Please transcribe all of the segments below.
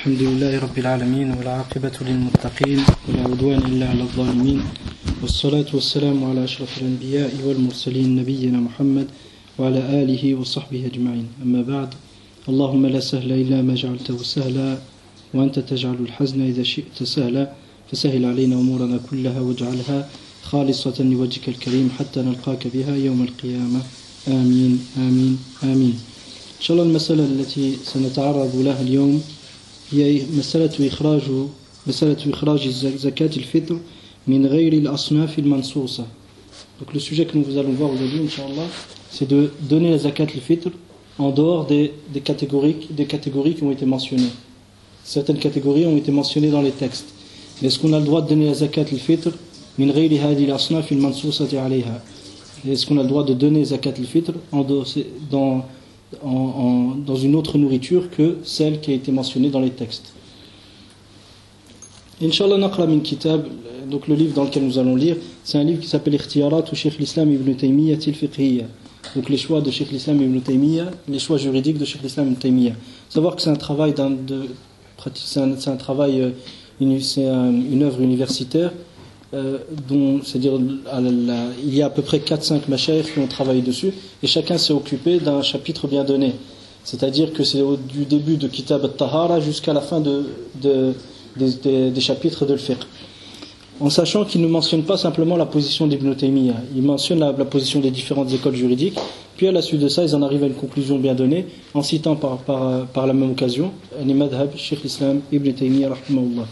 الحمد لله رب العالمين والعاقبة للمتقين ولا عدوان إلا على الظالمين والصلاة والسلام على أشرف الأنبياء والمرسلين نبينا محمد وعلى آله وصحبه أجمعين أما بعد اللهم لا سهل إلا ما جعلته سهلا وأنت تجعل الحزن إذا شئت سهلا فسهل علينا أمورنا كلها واجعلها خالصة لوجهك الكريم حتى نلقاك بها يوم القيامة آمين آمين آمين إن شاء الله. المسألة التي سنتعرض لها اليوم هي مسألة إخراج زكاة الفطر من غير الأصناف المنصوصة. Donc le sujet que nous allons voir aujourd'hui, Inch'Allah, c'est de donner la zakat al-fitr en dehors des catégories qui ont été mentionnées. Certaines catégories ont été mentionnées dans les textes. Mais est-ce qu'on a le droit de donner la zakat al-fitr min ghayri hadi al-asnaf al-mansousati alayha? Est-ce qu'on a le droit de donner la zakat al-fitr dans une autre nourriture que celle qui a été mentionnée dans les textes? Inch'Allah naqra min kitab, donc le livre dans lequel nous allons lire, c'est un livre qui s'appelle Ikhtiyarat ou Cheikh l'Islam Ibn Taymiyyah al-Fiqhiyya. Donc les choix de Cheikh l'Islam Ibn Taymiyyah, les choix juridiques de Cheikh l'Islam Ibn Taymiyyah. Savoir que c'est un travail c'est une œuvre universitaire dont, c'est-à-dire, il y a à peu près 4-5 mashayikh qui ont travaillé dessus et chacun s'est occupé d'un chapitre bien donné. C'est-à-dire que c'est du début de Kitab al-Tahara jusqu'à la fin des chapitres de l'Fiqh. En sachant qu'il ne mentionne pas simplement la position d'Ibn Taymiyyah, il mentionne la position des différentes écoles juridiques, puis à la suite de ça, ils en arrivent à une conclusion bien donnée, en citant par la même occasion les madhab Cheikh l'Islam Ibn Taymiyyah rahimahullah.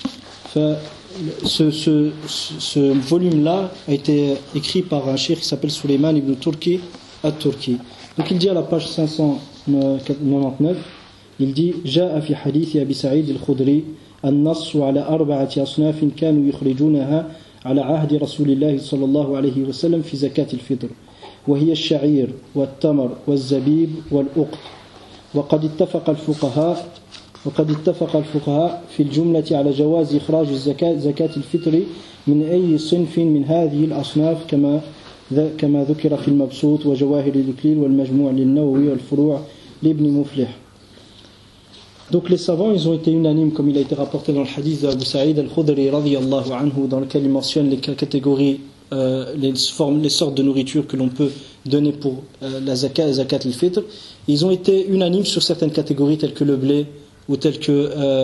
Ce volume-là a été écrit par un cheikh qui s'appelle Suleiman ibn Turki at-Turki. Donc il dit à la page 599, il dit جاء في حديث أبي سعيد الخدري النص على 4 أصناف كانوا يخرجونها على عهد رسول الله صلى الله عليه وسلم في زكاة الفطر وهي الشعير والتمر والزبيب والأقط وقد اتفق الفقهاء في الجملة على جواز إخراج زكاة الفطر من أي صنف من هذه الأصناف كما ذكر في المبسوط وجواهر الإكليل والمجموع للنووي والفروع لابن مفلح. Donc les savants, ils ont été unanimes, comme il a été rapporté dans le hadith d'Abu Sa'id al-Khudri radiyallahu anhu, dans lequel il mentionne les catégories, les sortes de nourriture que l'on peut donner pour la zakat al-fitr. Ils ont été unanimes sur certaines catégories telles que le blé ou telles que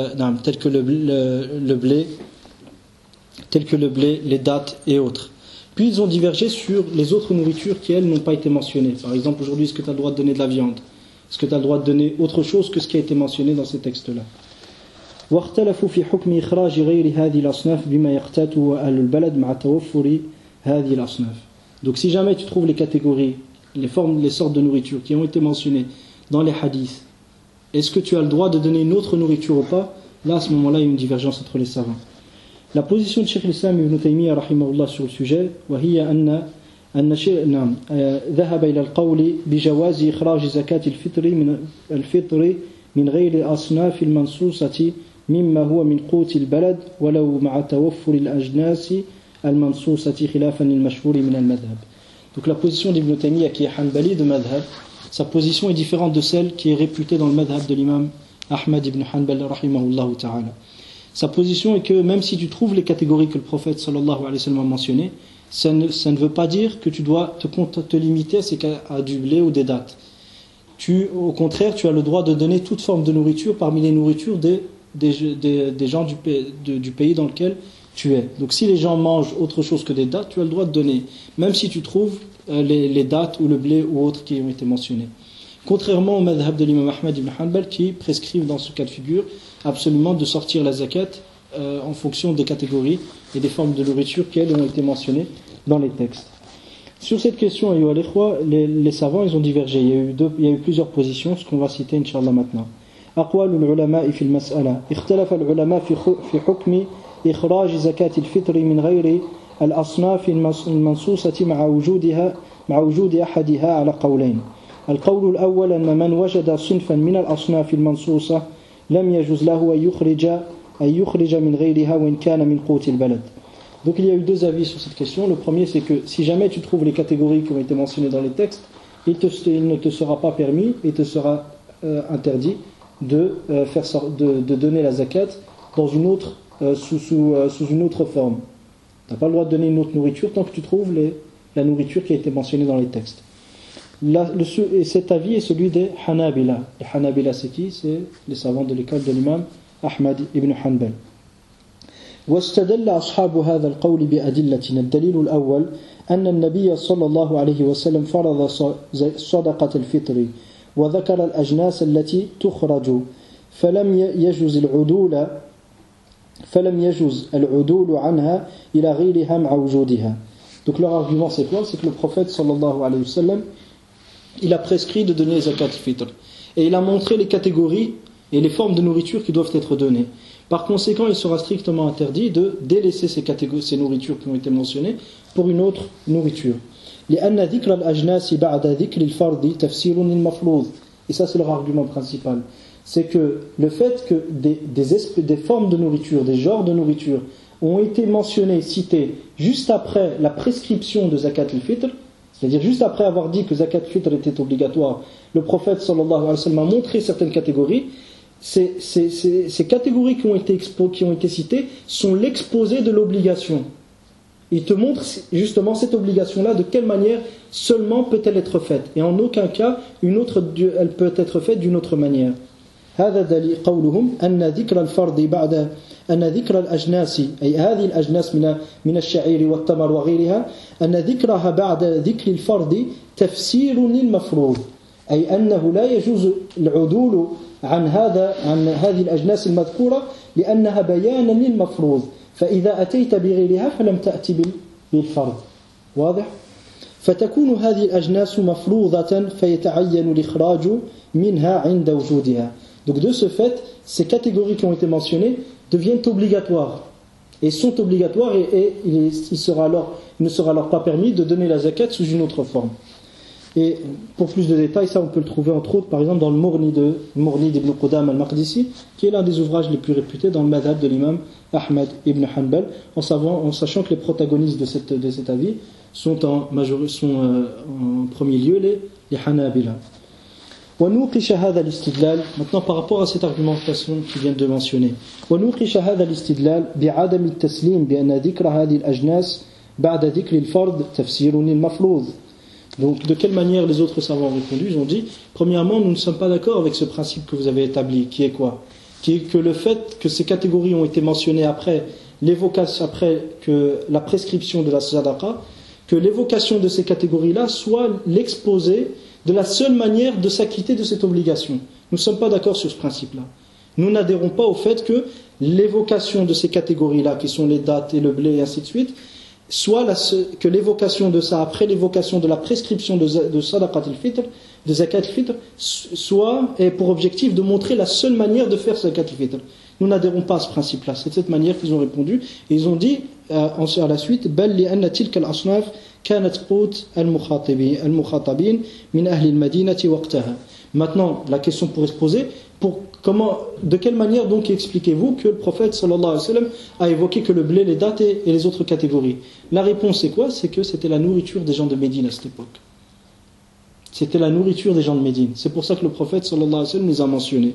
le blé, les dattes et autres. Puis ils ont divergé sur les autres nourritures qui, elles, n'ont pas été mentionnées. Par exemple, aujourd'hui, est-ce que tu as le droit de donner de la viande? Est-ce que tu as le droit de donner autre chose que ce qui a été mentionné dans ces textes-là? واختلفوا في حكم إخراج غير هذه الأصناف بما يقتاته أهل البلد مع توفر هذه الأصناف. Donc si jamais tu trouves les catégories, les sortes de nourriture qui ont été mentionnées dans les hadiths, est-ce que tu as le droit de donner une autre nourriture ou pas? Là, à ce moment-là, il y a une divergence entre les savants. La position de Cheikh l'Islam Ibn Taymiyyah rahimahullah sur le sujet, وهي أن ذهب إلى القول بجواز إخراج زكاة الفطر من غير الأصناف المنصوصة مما هو من قوت البلد ولو مع توفر الأجناس المنصوصة خلافا للمشهور من المذهب. Donc la position d'Ibn Taymiyyah qui est Hanbali de madhab, sa position est différente de celle qui est réputée dans le madhab de l'imam Ahmad ibn Hanbal rahimahullah ta'ala. Sa position est que même si tu trouves les catégories que le prophète sallallahu alayhi wa sallam a mentionnées, ça ne veut pas dire que tu dois te limiter à du blé ou des dattes. Au contraire, tu as le droit de donner toute forme de nourriture parmi les nourritures des gens du pays dans lequel tu es. Donc si les gens mangent autre chose que des dattes, tu as le droit de donner, même si tu trouves les dattes ou le blé ou autres qui ont été mentionnés. Contrairement au madhab de l'imam Ahmad ibn Hanbal qui prescrivent dans ce cas de figure absolument de sortir la zakat en fonction des catégories et des formes de nourriture qui elles ont été mentionnées dans les textes. Sur cette question, les savants ils ont divergé. Il y a eu plusieurs positions, ce qu'on va citer Inch'Allah maintenant. أقوال العلماء في المسألة اختلف العلماء في حكم إخراج زكاة الفطر من غير الأصناف المنصوصة مع وجود أحدها على قولين. القول الأول أن من وجد صنفا من الأصناف المنصوصة لم يجوز له أن يخرج من غيرها وإن كان من قوت البلد. Donc il y a eu deux avis sur cette question. Le premier, c'est que si jamais tu trouves les catégories qui ont été mentionnées dans les textes, il ne te sera pas permis et te sera interdit de donner la zakat dans une autre, sous une autre forme. Tu n'as pas le droit de donner une autre nourriture tant que tu trouves la nourriture qui a été mentionnée dans les textes. Et cet avis est celui des Hanabila. Les Hanabila, c'est qui? C'est les savants de l'école de l'imam Ahmad ibn Hanbal. واستدل أصحاب هذا القول بأدلة. الدليل الأول أن النبي صلى الله عليه وسلم فرض صدقة الفطر وذكر الأجناس التي تخرج فلم يجوز العدول عنها إلى غيرها مع وجودها. Donc leur argument c'est quoi? C'est que le prophète sallallahu alayhi wa sallam il a prescrit de donner les zakat al-fitr et il a montré les catégories et les formes de nourriture qui doivent être données. Par conséquent, il sera strictement interdit de délaisser ces nourritures qui ont été mentionnées pour une autre nourriture. لأن ذكر الأجناس بعد ذكر الفرض تفسير للمفروض. Et ça c'est leur argument principal. C'est que le fait que des formes de nourriture, des genres de nourriture ont été mentionnés, cités juste après la prescription de zakat al-fitr, c'est-à-dire juste après avoir dit que zakat al-fitr était obligatoire, le prophète sallallahu alayhi wa sallam a montré certaines catégories. Ces catégories qui ont été citées sont l'exposé de l'obligation. Il te montre justement cette obligation-là, de quelle manière seulement peut-elle être faite. Et en aucun cas, elle peut être faite d'une autre manière. هذا دليل قولهم أن ذكر الفرض بعد أن ذكر الأجناس أي هذه الأجناس من الشعير والتمر وغيرها أن ذكرها بعد ذكر الفرض تفسير للمفروض أي أنه لا يجوز العدول عن هذه الأجناس المذكورة لأنها بيانا للمفروض فإذا أتيت بغيرها فلم تأتي بالفرض واضح؟ فتكون هذه الأجناس مفروضة فيتعين الإخراج منها عند وجودها. Donc de ce fait, ces catégories qui ont été mentionnées deviennent obligatoires et sont obligatoires et il ne sera alors pas permis de donner la zakat sous une autre forme. Et pour plus de détails, ça on peut le trouver entre autres par exemple dans le Mourni d'Ibn Qudam al-Maqdisi, qui est l'un des ouvrages les plus réputés dans le madhab de l'imam Ahmad ibn Hanbal, en sachant que les protagonistes de cet avis sont en premier lieu les Hanabila. ونوقش هذا الاستدلال. Maintenant par rapport à cette argumentation qui vient de mentionner, ونوقش هذا الاستدلال بعدم التسليم بأن ذكر هذه الأجناس بعد ذكر الفرض تفسير للمفروض. Donc de quelle manière les autres savants ont répondu? Ils ont dit, premièrement, nous ne sommes pas d'accord avec ce principe que vous avez établi, qui est quoi? Qui est que le fait que ces catégories ont été mentionnées après que la prescription de la sadaqa, que l'évocation de ces catégories-là soit l'exposé de la seule manière de s'acquitter de cette obligation. Nous ne sommes pas d'accord sur ce principe-là. Nous n'adhérons pas au fait que l'évocation de ces catégories-là, qui sont les dattes et le blé et ainsi de suite, que l'évocation de ça, après l'évocation de la prescription de sadaqat al-fitr, de zakat al-fitr, ait pour objectif de montrer la seule manière de faire zakat al-fitr. Nous n'adhérons pas à ce principe-là. C'est de cette manière qu'ils ont répondu. Et ils ont dit, à la suite, بل لأن تلك الأصناف كانت قوت المخاطبين من أهل المدينة وقتها. Maintenant, la question pourrait se poser, de quelle manière donc expliquez-vous que le prophète sallallahu alayhi wa sallam a évoqué que le blé, les dattes et les autres catégories? La réponse c'est quoi? C'est que c'était la nourriture des gens de Médine à cette époque. C'était la nourriture des gens de Médine. C'est pour ça que le prophète sallallahu alayhi wa sallam les a mentionnés.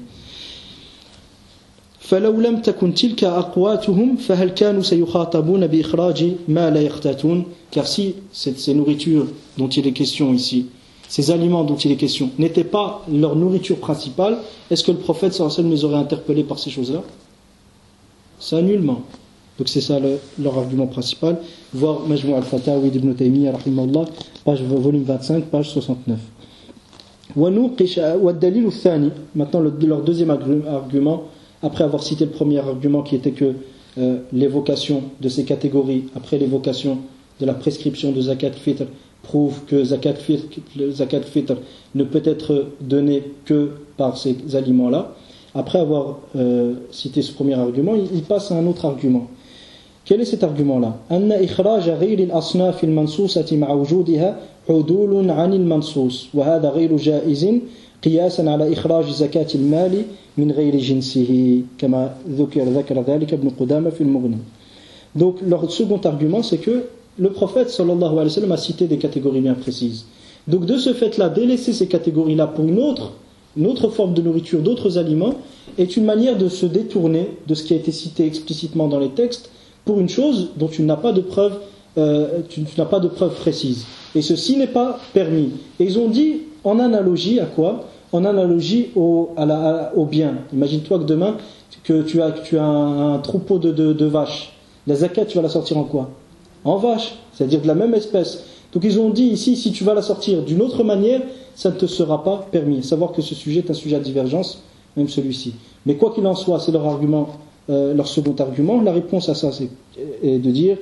فلو لم تكن تلك أقواتهم فهل كانوا سيخاطبون بإخراج ما لا يقتاتون. Car si ces nourritures dont il est question ici, ces aliments dont il est question, n'étaient pas leur nourriture principale, est-ce que le prophète sallallahu alayhi wa sallam les aurait interpellés par ces choses-là? Ça nullement. Donc c'est ça leur argument principal. Voir Majmou' al-Fatawi d'Ibn Taymiyyah rahimahullah, volume 25, page 69. وَالدَّلِيلُ الثَّانِي. Maintenant leur deuxième argument, après avoir cité le premier argument qui était que l'évocation de ces catégories, après l'évocation de la prescription de zakat al-fitr, prouve que zakat al-fitr ne peut être donné que par ces aliments-là. Après avoir cité ce premier argument, il passe à un autre argument. Quel est cet argument-là? أن إخراج غير الأصناف المنصوصة مع وجودها عدول عن المنصوص وهذا غير جائز قياسا على إخراج زكاة المال من غير جنسه كما ذكر ذلك ابن قدامة في المغني. Donc leur second argument c'est que le prophète sallallahu alayhi wa sallam a cité des catégories bien précises. Donc de ce fait-là, délaisser ces catégories-là pour une autre une autre forme de nourriture, d'autres aliments, est une manière de se détourner de ce qui a été cité explicitement dans les textes pour une chose dont tu n'as pas de preuve, précise. Et ceci n'est pas permis. Et ils ont dit en analogie à quoi? En analogie au bien. Imagine-toi que demain, que tu as un troupeau de vaches. La zakat, tu vas la sortir en quoi? En vache, c'est-à-dire de la même espèce. Donc ils ont dit ici, si tu vas la sortir d'une autre manière, ça ne te sera pas permis. Savoir que ce sujet est un sujet à divergence, même celui-ci. Mais quoi qu'il en soit, c'est leur argument, leur second argument. La réponse à ça, c'est de dire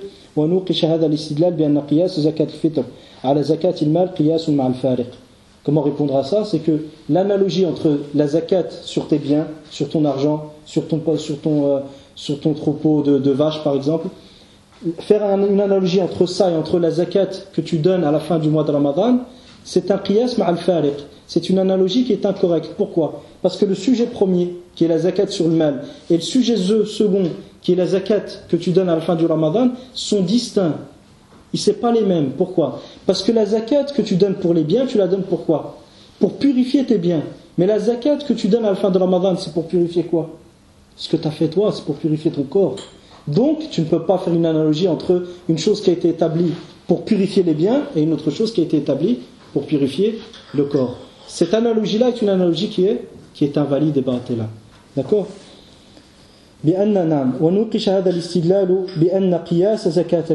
comment répondre à ça? C'est que l'analogie entre la zakat sur tes biens, sur ton argent, sur ton troupeau de vaches par exemple, faire une analogie entre ça et entre la zakat que tu donnes à la fin du mois de Ramadan, c'est un qiyas ma'al fariq. C'est une analogie qui est incorrecte. Pourquoi? Parce que le sujet premier, qui est la zakat sur le mal, et le sujet second, qui est la zakat que tu donnes à la fin du Ramadan, sont distincts. Ils ne sont pas les mêmes. Pourquoi? Parce que la zakat que tu donnes pour les biens, tu la donnes pour quoi? Pour purifier tes biens. Mais la zakat que tu donnes à la fin de Ramadan, c'est pour purifier quoi? Ce que tu as fait toi, c'est pour purifier ton corps. Donc, tu ne peux pas faire une analogie entre une chose qui a été établie pour purifier les biens et une autre chose qui a été établie pour purifier le corps. Cette analogie-là est une analogie qui est invalide et baatila. D'accord? ونوقش هذا الاستدلال بأن قياس زكاة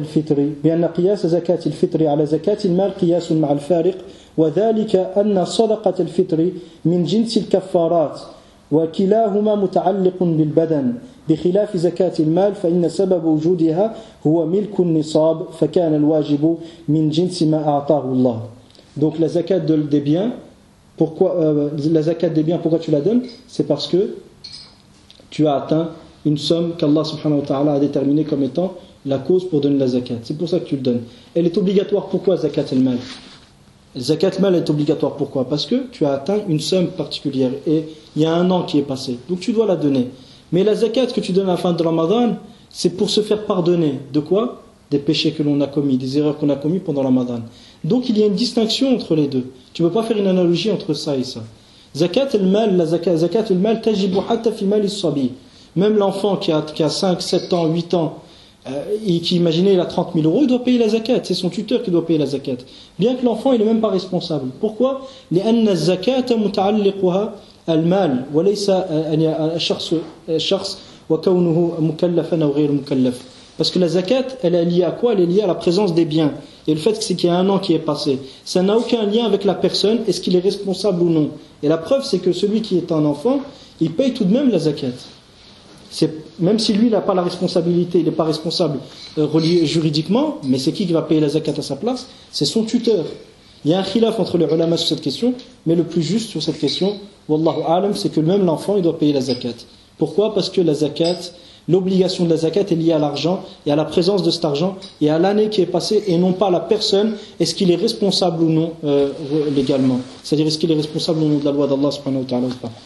الفطر على زكاة المال قياس مع الفارق وذلك أن صدقة الفطر من جنس الكفارات وكلاهما متعلق بالبدن بخلاف زكاة المال فإن سبب وجودها هو ملك النصاب فكان الواجب من جنس ما أعطاه الله. Donc la zakat des biens, pourquoi tu la donnes? C'est parce que tu as atteint une somme qu'Allah subhanahu wa ta'ala a déterminée comme étant la cause pour donner la zakat. C'est pour ça que tu le donnes. Elle est obligatoire. Pourquoi zakat al-mal? Zakat al-mal est obligatoire. Pourquoi? Parce que tu as atteint une somme particulière et il y a un an qui est passé. Donc tu dois la donner. Mais la zakat que tu donnes à la fin de Ramadan, c'est pour se faire pardonner. De quoi? Des péchés que l'on a commis, des erreurs qu'on a commis pendant Ramadan. Donc il y a une distinction entre les deux. Tu ne peux pas faire une analogie entre ça et ça. Zakat al-mal, la zakat al-mal tajibu hatta fi mal as-sabi. Même l'enfant qui a 5, 7 ans, 8 ans, et qui, imaginez, il a 30 000 euros, il doit payer la zakat. C'est son tuteur qui doit payer la zakat. Bien que l'enfant, il n'est même pas responsable. Pourquoi? لأن الزكاة متعلقها المال وليس الشخص وكونه مكلفا أو غير مكلف. Parce que la zakat, elle est liée à quoi? Elle est liée à la présence des biens. Et le fait c'est qu'il y a un an qui est passé, ça n'a aucun lien avec la personne, est-ce qu'il est responsable ou non. Et la preuve, c'est que celui qui est un enfant, il paye tout de même la zakat. Même si lui n'a pas la responsabilité, il n'est pas responsable juridiquement, mais c'est qui va payer la zakat à sa place? C'est son tuteur. Il y a un khilaf entre les ulama sur cette question, mais le plus juste sur cette question, wallahu a'lam, c'est que même l'enfant il doit payer la zakat. Pourquoi? Parce que la zakat, l'obligation de la zakat est liée à l'argent et à la présence de cet argent et à l'année qui est passée et non pas à la personne, est-ce qu'il est responsable ou non légalement, c'est-à-dire est-ce qu'il est responsable ou non de la loi d'Allah subhanahu wa ta'ala ou pas.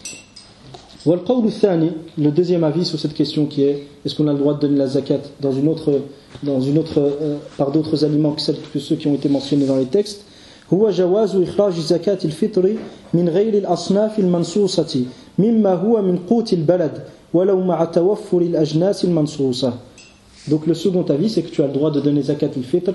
Le deuxième avis sur cette question qui est est-ce qu'on a le droit de donner la zakat dans une autre par d'autres aliments que ceux qui ont été mentionnés dans les textes. هو جواز إخراج زكاة الفطر من غير الأصناف المنصوصة مما هو من قوت البلد ولو مع توفر الأجناس المنصوصة. Donc le second avis c'est que tu as le droit de donner zakat al-fitr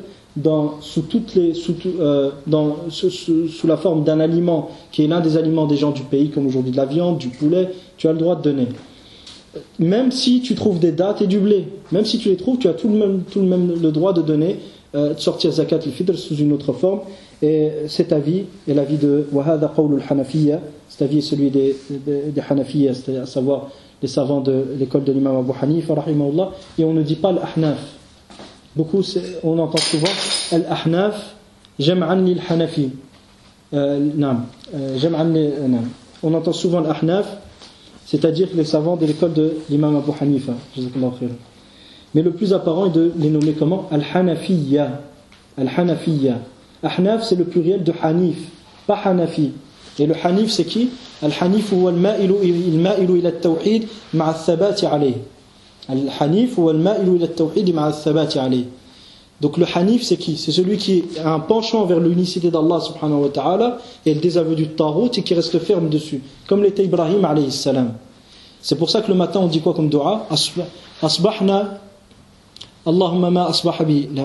sous la forme d'un aliment qui est l'un des aliments des gens du pays, comme aujourd'hui de la viande, du poulet, tu as le droit de donner. Même si tu trouves des dattes et du blé, même si tu les trouves, tu as tout le même le droit de donner, de sortir zakat al-fitr sous une autre forme. Et cet avis est l'avis de Wahada Qawlu al-Hanafiyya, cet avis est celui des Hanafiyya, c'est-à-dire à savoir les savants de l'école de l'imam Abu Hanifa rahimahullah, et on ne dit pas l'Ahnaf. Beaucoup, on entend souvent al-Ahnaf jam'an lil Hanafi. On entend souvent l'Ahnaf, c'est-à-dire les savants de l'école de l'imam Abu Hanifa. Mais le plus apparent est de les nommer comment? Al-Hanafiyya. Al-Hanafiyya. Ahnaf, c'est le pluriel de Hanif, pas Hanafi. Et le Hanif, c'est qui? Al-Hanif huwa al-ma'ilu ila at-tawhid ma'a ath-thabati alayh. Al-Hanif huwa al-ma'ilu ila at-tawhid ma'a ath-thabati alayh. Donc le Hanif, c'est qui? C'est celui qui a un penchant vers l'unicité d'Allah subhanahu wa ta'ala et le désaveu du Tarout et qui reste ferme dessus, comme l'était Ibrahim alayhi salam. C'est pour ça que le matin on dit quoi comme dua? Asbahna Allahumma ma asbaha bi la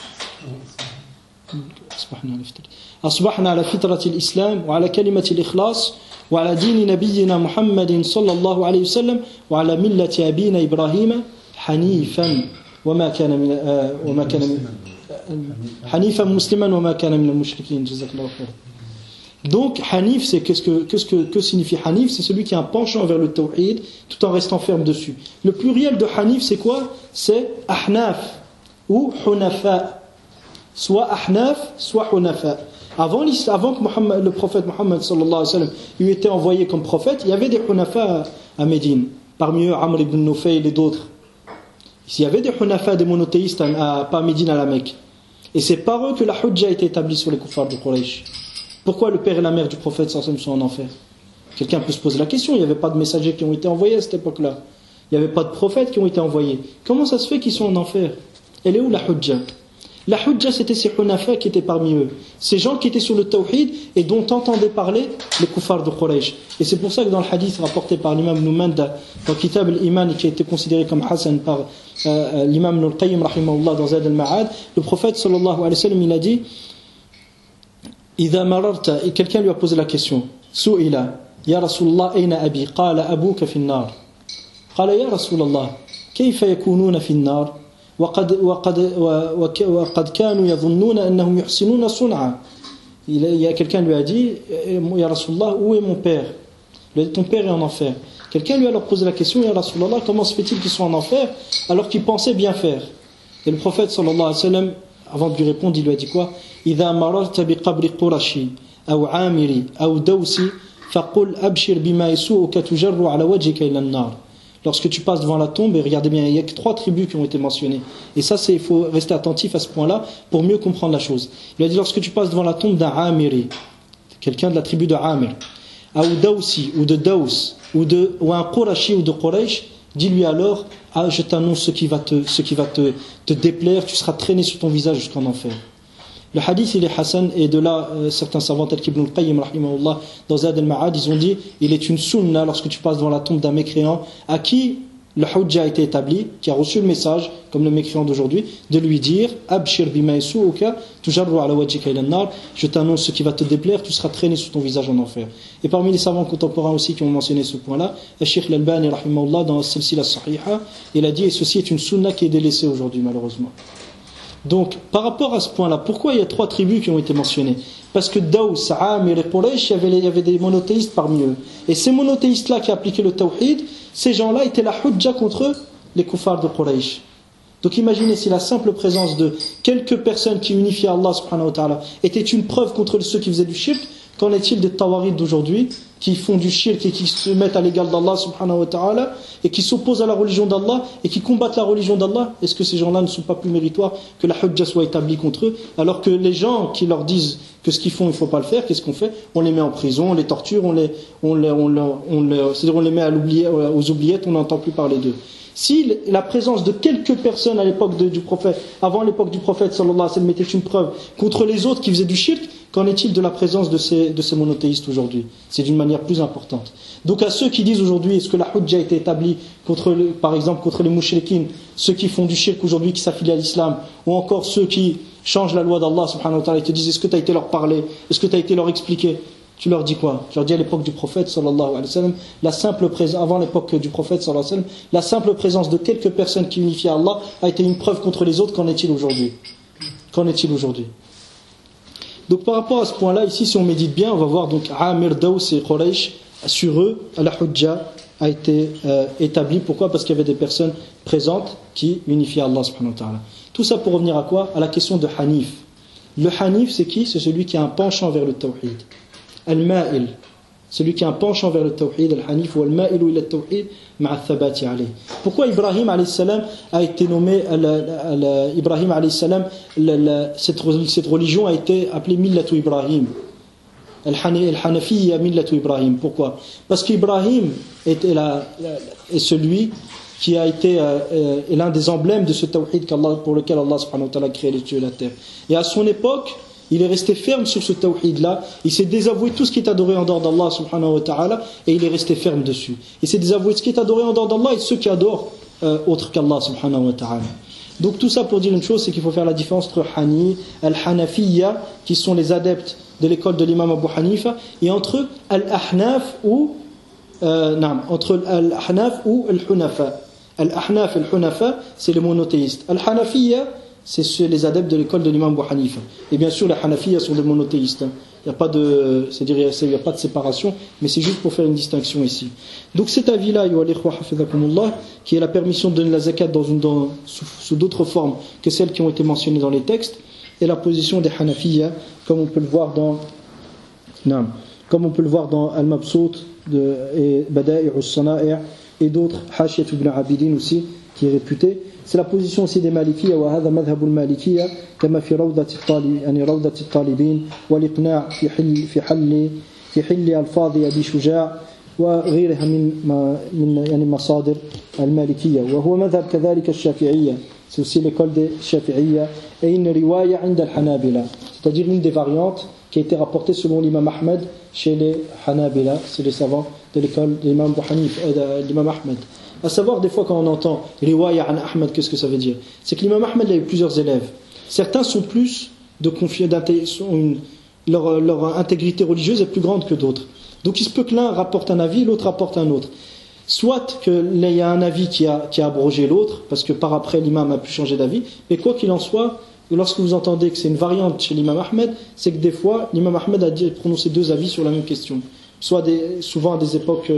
أصبحنا على فطرة الإسلام وعلى كلمة الإخلاص وعلى دين نبينا محمد صلى الله عليه وسلم وعلى ملة أبينا إبراهيم حنيفا وما كان من حنيفا مسلما وما كان من المشركين جزاك الله خير. Donc Hanif, c'est que signifie Hanif? C'est celui qui a un penchant vers le tawhid tout en restant ferme dessus. Le pluriel de Hanif, c'est quoi? C'est Ahnaf ou Hunafa. Soit Ahnaf, soit Hunafa. Avant que le prophète Mohammed sallallahu alayhi wa sallam lui était envoyé comme prophète, il y avait des Hunafa à Médine. Parmi eux, Amr ibn Nufayl et d'autres. Il y avait des Hunafa, des monothéistes pas à Médine, à la Mecque. Et c'est par eux que la Hujja a été établie sur les kuffars de Quraysh. Pourquoi le père et la mère du prophète sallallahu alayhi wa sallam sont en enfer? Quelqu'un peut se poser la question. Il n'y avait pas de messagers qui ont été envoyés à cette époque-là. Il n'y avait pas de prophètes qui ont été envoyés. Comment ça se fait qu'ils sont en enfer? Elle est où la Hujja? La Hujja, c'était ces Hunafa qui étaient parmi eux. Ces gens qui étaient sur le Tawhid et dont entendaient parler les kuffars de Quraysh. Et c'est pour ça que dans le hadith rapporté par l'imam Ibn Manda, dans le Kitab al-Iman, qui a été considéré comme Hassan par l'imam Ibn al-Qayyim, rahimahullah, dans Zad al-Ma'ad, le prophète, sallallahu alayhi wa sallam, il a dit, Idha mararta, et quelqu'un lui a posé la question, Su'ila, Ya Rasulallah, ayna abi, qala abuka fi an-nar. Qala Ya Rasulallah, kayfa yakununa fi an-nar? وقد كانوا يظنون أنهم يحسنون صنعا. Il y a quelqu'un lui a dit, Ya Rasulallah, où est mon père? Il a dit, ton père est en enfer. Quelqu'un lui a alors posé la question, Ya Rasulallah, comment se fait-il qu'ils soient en enfer alors qu'ils pensaient bien faire? Et le prophète sallallahu alayhi wa sallam, avant de lui répondre, il lui a dit quoi? إذا مررت بقبر قرشي أو عامري أو دوسي فقل أبشر بما يسوءك تجر على وجهك إلى النار. Lorsque tu passes devant la tombe, et regardez bien, il n'y a que 3 tribus qui ont été mentionnées. Et ça, il faut rester attentif à ce point-là pour mieux comprendre la chose. Il a dit, lorsque tu passes devant la tombe d'un Amiri, quelqu'un de la tribu de Amir, ou d'Aousi, ou de Daous, ou un Qurashi ou de Quraysh, dis-lui alors, je t'annonce ce qui va te déplaire, tu seras traîné sur ton visage jusqu'en enfer. Le hadith il est Hassan, et de là certains savants tels qu'Ibn al-Qayyim rahimahullah dans Zad al-Ma'ad, ils ont dit il est une sunna lorsque tu passes devant la tombe d'un mécréant à qui le hujja a été établi, qui a reçu le message comme le mécréant d'aujourd'hui, de lui dire abshir bima yasu'uka tujarru ala wajhika ila an-nar, je t'annonce ce qui va te déplaire, tu seras traîné sur ton visage en enfer. Et parmi les savants contemporains aussi qui ont mentionné ce point-là, le Cheikh al-Albani rahimahullah dans Silsila as-Sahiha, il a dit et ceci est une sunna qui est délaissée aujourd'hui malheureusement. Donc, par rapport à ce point-là, pourquoi il y a 3 tribus qui ont été mentionnées? Parce que Daous, Amir et Quraysh, il y avait des monothéistes parmi eux. Et ces monothéistes-là qui appliquaient le tawhid, ces gens-là étaient la hujja contre les kuffars de Quraysh. Donc imaginez si la simple présence de quelques personnes qui unifiaient Allah subhanahu wa ta'ala était une preuve contre ceux qui faisaient du shirk, qu'en est-il des tawarid d'aujourd'hui qui font du shirk et qui se mettent à l'égal d'Allah subhanahu wa ta'ala et qui s'opposent à la religion d'Allah et qui combattent la religion d'Allah? Est-ce que ces gens-là ne sont pas plus méritoires que la hujja soit établie contre eux, alors que les gens qui leur disent que ce qu'ils font il ne faut pas le faire, qu'est-ce qu'on fait? On les met en prison, on les torture, c'est-à-dire on les met aux oubliettes, on n'entend plus parler d'eux. Si la présence de quelques personnes à l'époque du prophète, avant l'époque du prophète sallallahu alayhi wa sallam, était une preuve contre les autres qui faisaient du shirk, qu'en est-il de la présence de ces monothéistes aujourd'hui? C'est d'une manière plus importante. Donc à ceux qui disent aujourd'hui, est-ce que la hujja a été établie par exemple contre les mushrikines, ceux qui font du shirk aujourd'hui, qui s'affilient à l'islam, ou encore ceux qui changent la loi d'Allah subhanahu wa ta'ala, et te disent, est-ce que tu as été leur parler, est-ce que tu as été leur expliquer? Tu leur dis quoi? Tu leur dis à l'époque du prophète sallallahu alayhi wa sallam, avant l'époque du prophète sallallahu alayhi wa sallam, la simple présence de quelques personnes qui unifient Allah a été une preuve contre les autres. Qu'en est-il aujourd'hui? Qu'en est-il aujourd'hui? Donc par rapport à ce point-là, ici si on médite bien, on va voir donc Amir, Daous et Quraysh, sur eux, la hujja a été établie. Pourquoi? Parce qu'il y avait des personnes présentes qui unifiaient Allah subhanahu wa ta'ala. Tout ça pour revenir à quoi? À la question de Hanif. Le Hanif, c'est qui? C'est celui qui a un penchant vers le tawhid. Al-Ma'il, celui qui a un penchant vers le tawhid, Al-Hanif, ou Al-Ma'ilu ila al-tawhid, ma'a thabati alayh. Pourquoi Ibrahim alayhi salam a été nommé, Ibrahim alayhi salam, cette religion a été appelée Millatu Ibrahim, Al-Hanafiyya Millatu Ibrahim? Pourquoi? Parce qu'Ibrahim est celui qui a été est l'un des emblèmes de ce tawhid pour lequel Allah subhanahu wa ta'ala a créé les cieux et la terre. Et à son époque, il est resté ferme sur ce tawhid-là, il s'est désavoué tout ce qui est adoré en dehors d'Allah subhanahu wa ta'ala, et il est resté ferme dessus. Il s'est désavoué ce qui est adoré en dehors d'Allah et ceux qui adorent autre qu'Allah subhanahu wa ta'ala. Donc tout ça pour dire une chose, c'est qu'il faut faire la différence entre Hani, Al-Hanafiyya, qui sont les adeptes de l'école de l'imam Abu Hanifa, et entre Al-Ahnaf ou entre Al-Ahnaf ou Al-Hunafa. Al-Ahnaf et Al-Hunafa, c'est les monothéistes. Al-Hanafiyya, c'est les adeptes de l'école de l'imam Abu Hanifa. Et bien sûr, les Hanafiyya sont des monothéistes. Il n'y a pas de, c'est-à-dire, il n'y a pas de séparation, mais c'est juste pour faire une distinction ici. Donc cet avis-là, qui est la permission de donner la zakat sous d'autres formes que celles qui ont été mentionnées dans les textes, est la position des Hanafiyya, comme on peut le voir dans Al-Mabsout et Bada'i' al-Sana'i' et d'autres, Hashiyat ibn Abidin aussi, qui est réputé. C'est la position aussi des Malikiyya, wa hadha madhhab al-Malikiyya, kama fi rawdat al-talibin, wa l'iqna' fi hilli al-fadhi Abi Shuja' wa ghayriha min masadir al-Malikiyya. Wa huwa madhhab kadhalika al-Shafi'iyya. C'est aussi l'école des Shafi'iyya et une riwaya 'inda al-Hanabila, c'est-à-dire une des variantes qui a été rapportée selon l'imam Ahmed chez les Hanabila, c'est les savants de l'école de l'imam Abu Hanifa, l'imam Ahmed. À savoir, des fois quand on entend riwaya an Ahmed, qu'est-ce que ça veut dire? C'est que l'imam Ahmed a eu plusieurs élèves. Certains sont plus de leur intégrité religieuse est plus grande que d'autres. Donc il se peut que l'un rapporte un avis, l'autre rapporte un autre. Soit qu'il y a un avis qui a abrogé l'autre, parce que par après l'imam a pu changer d'avis, mais quoi qu'il en soit, lorsque vous entendez que c'est une variante chez l'imam Ahmed, c'est que des fois l'imam Ahmed a prononcé deux avis sur la même question, souvent à des époques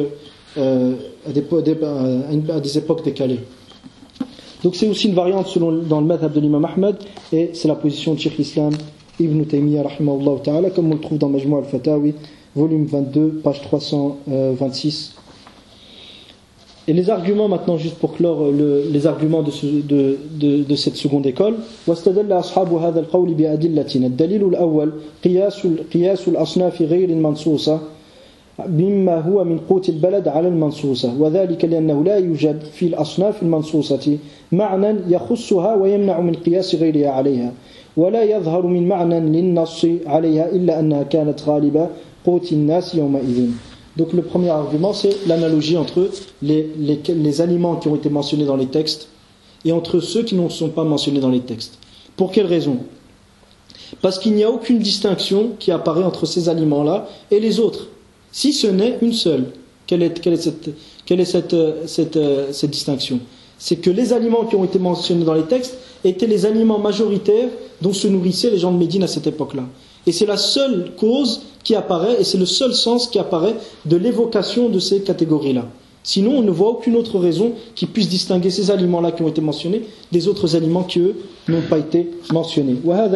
décalées. Donc c'est aussi une variante dans le madhab de l'imam Ahmed, et c'est la position de Cheikh l'Islam Ibn Taymiyyah rahimahullah ta'ala, comme on le trouve dans Majmou' al-Fatawi, volume 22, page 326. Et les arguments maintenant, juste pour clore les arguments de cette seconde école. واستدل أصحاب هذا القول بأدلة. الدليل الأول قياس الأصناف غير المنصوصة مما هو من قوت البلد على المنصوصة، وذلك لأنه لا يوجد في الأصناف المنصوصة معنى يخصها ويمنع من قياس غيرها عليها، ولا يظهر من معنى للنص عليها إلا أنها كانت غالبة قوت الناس يومئذ. Donc le premier argument, c'est l'analogie entre les aliments qui ont été mentionnés dans les textes et entre ceux qui ne sont pas mentionnés dans les textes. Pour quelle raison? Parce qu'il n'y a aucune distinction qui apparaît entre ces aliments-là et les autres, si ce n'est une seule. Quelle est cette distinction? C'est que les aliments qui ont été mentionnés dans les textes étaient les aliments majoritaires dont se nourrissaient les gens de Médine à cette époque-là. Et c'est la seule cause qui apparaît, et c'est le seul sens qui apparaît de l'évocation de ces catégories-là. Sinon, on ne voit aucune autre raison qui puisse distinguer ces aliments-là qui ont été mentionnés des autres aliments qui, eux, n'ont pas été mentionnés.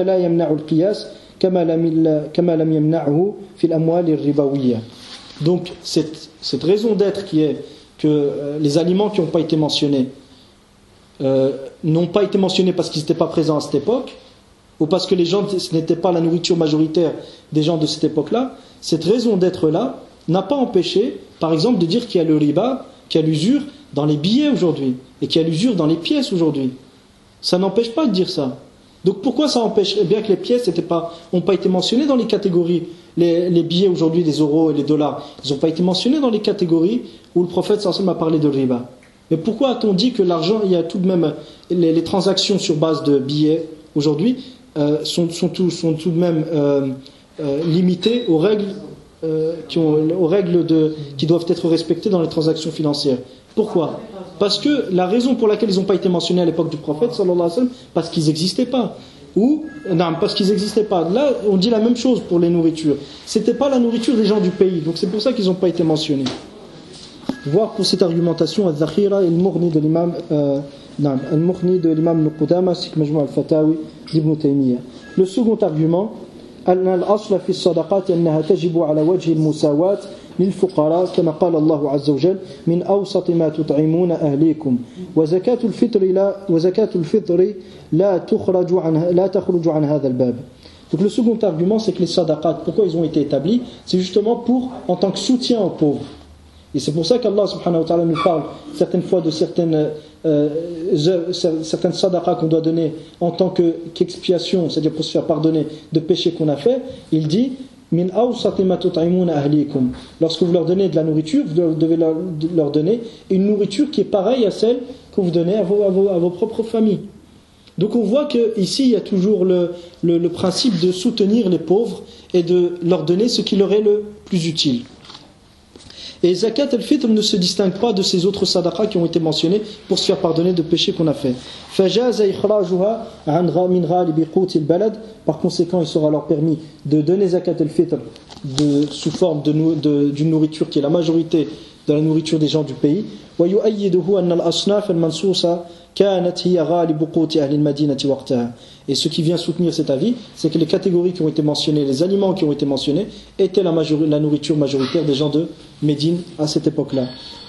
Donc, cette raison d'être qui est que les aliments qui n'ont pas été mentionnés n'ont pas été mentionnés parce qu'ils n'étaient pas présents à cette époque, ou parce que ce n'était pas la nourriture majoritaire des gens de cette époque-là, cette raison d'être-là n'a pas empêché, par exemple, de dire qu'il y a le riba, qu'il y a l'usure dans les billets aujourd'hui, et qu'il y a l'usure dans les pièces aujourd'hui. Ça n'empêche pas de dire ça. Donc pourquoi ça empêche? Eh bien que les pièces n'ont pas été mentionnées dans les catégories. Les billets aujourd'hui, les euros et les dollars, ils n'ont pas été mentionnés dans les catégories où le prophète sallallahu alayhi wa sallam a parlé de riba. Mais pourquoi a-t-on dit que l'argent, il y a tout de même les transactions sur base de billets aujourd'hui sont tout de même limitées aux règles qui doivent être respectées dans les transactions financières. Pourquoi? Parce que la raison pour laquelle ils n'ont pas été mentionnés à l'époque du prophète sallallahu alayhi wa sallam, parce qu'ils n'existaient pas. Parce qu'ils n'existaient pas. Là, on dit la même chose pour les nourritures. C'était pas la nourriture des gens du pays, donc c'est pour ça qu'ils n'ont pas été mentionnés. Voir pour cette argumentation al-Dhakhira et al-Mughni de l'imam al-Mughni de l'imam Ibn Qudama, c'est Majmou' al-Fatawi d'Ibn Taymiyyah. Le second argument, أن الأصل في الصدقات أنها تجب على وجه المساواة للفقراء كما قال الله عز وجل من أوسط ما تطعمون أهليكم وزكاة الفطر لا تخرج عن هذا الباب. Donc le second argument, c'est que les sadaqat, pourquoi ils ont été établis? C'est justement en tant que soutien aux pauvres. Et c'est pour ça qu'Allah subhanahu wa ta'ala nous parle certaines fois de certaines sadaqas qu'on doit donner en tant qu'expiation, c'est-à-dire pour se faire pardonner de péchés qu'on a fait. Il dit min awsati ma tut'imuna ahlikum. Lorsque vous leur donnez de la nourriture, vous devez leur donner une nourriture qui est pareille à celle que vous donnez à vos propres familles. Donc on voit qu'ici il y a toujours le principe de soutenir les pauvres et de leur donner ce qui leur est le plus utile. Et zakat al-fitr ne se distingue pas de ces autres sadaqas qui ont été mentionnés pour se faire pardonner de péchés qu'on a fait. Par conséquent, il sera alors permis de donner zakat al-fitr sous forme d'une nourriture qui est la majorité de la nourriture des gens du pays. Et ce qui vient soutenir cet avis, c'est que les catégories qui ont été mentionnées, les aliments qui ont été mentionnés, étaient la nourriture majoritaire des gens de Médine à cette époque-là.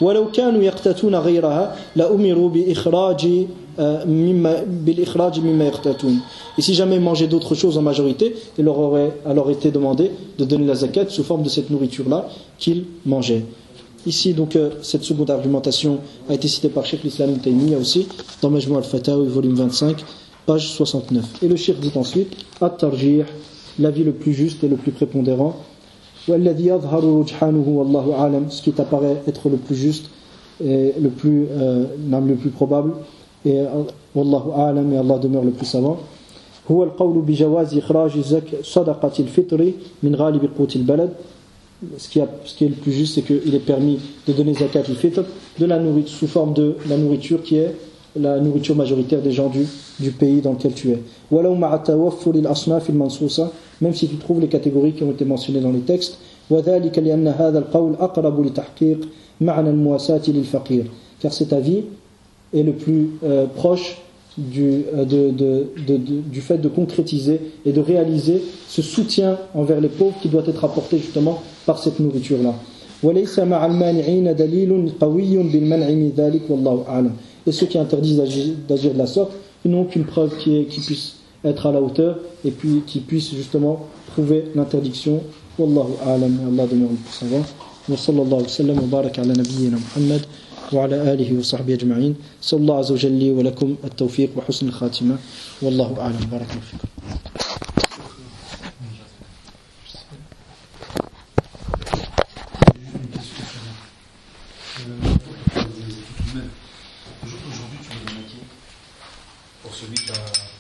Et si jamais ils mangeaient d'autres choses en majorité, il leur aurait alors été demandé de donner la zakat sous forme de cette nourriture-là qu'ils mangeaient. Ici, donc, cette seconde argumentation a été citée par Cheikh l'Islam Ibn Taymiyyah aussi, dans Majmou al-Fatawi, volume 25, page 69. Et le Cheikh dit ensuite, At-Tarjih, l'avis le plus juste et le plus prépondérant, وَالَّذِي يَظْهَرُ رُجْحَانُهُ وَاللَّهُ أَعْلَمُ, ce qui t'apparaît être le plus juste et le plus probable, et Wallahu a'lam, et Allah demeure le plus savant. هو القول بجواز إخراج صدقة الفطر من غالب قوت البلد. Ce qui est le plus juste, c'est qu'il est permis de donner zakat al-fitr de la nourriture sous forme de la nourriture qui est la nourriture majoritaire des gens du pays dans lequel tu es. Même si tu trouves les catégories qui ont été mentionnées dans les textes. Car cet avis est le plus proche du fait de concrétiser et de réaliser ce soutien envers les pauvres qui doit être apporté justement par cette nourriture-là. Et ceux qui interdisent d'agir de la sorte, ils n'ont aucune preuve qui puisse être à la hauteur et puis qui puisse justement prouver l'interdiction. Wallahu a'lam, Allah demeure le plus savant. Wa sallallahu alayhi wa sallam wa baraka ala nabiyyina Muhammad wa ala alihi wa sahbihi ajma'in. Sallallahu azza wa jalla wa lakum at-tawfiq wa husn al-khatima. Wallahu a'lam, barakallahu fikum. Aujourd'hui, tu me donnes pour celui qui a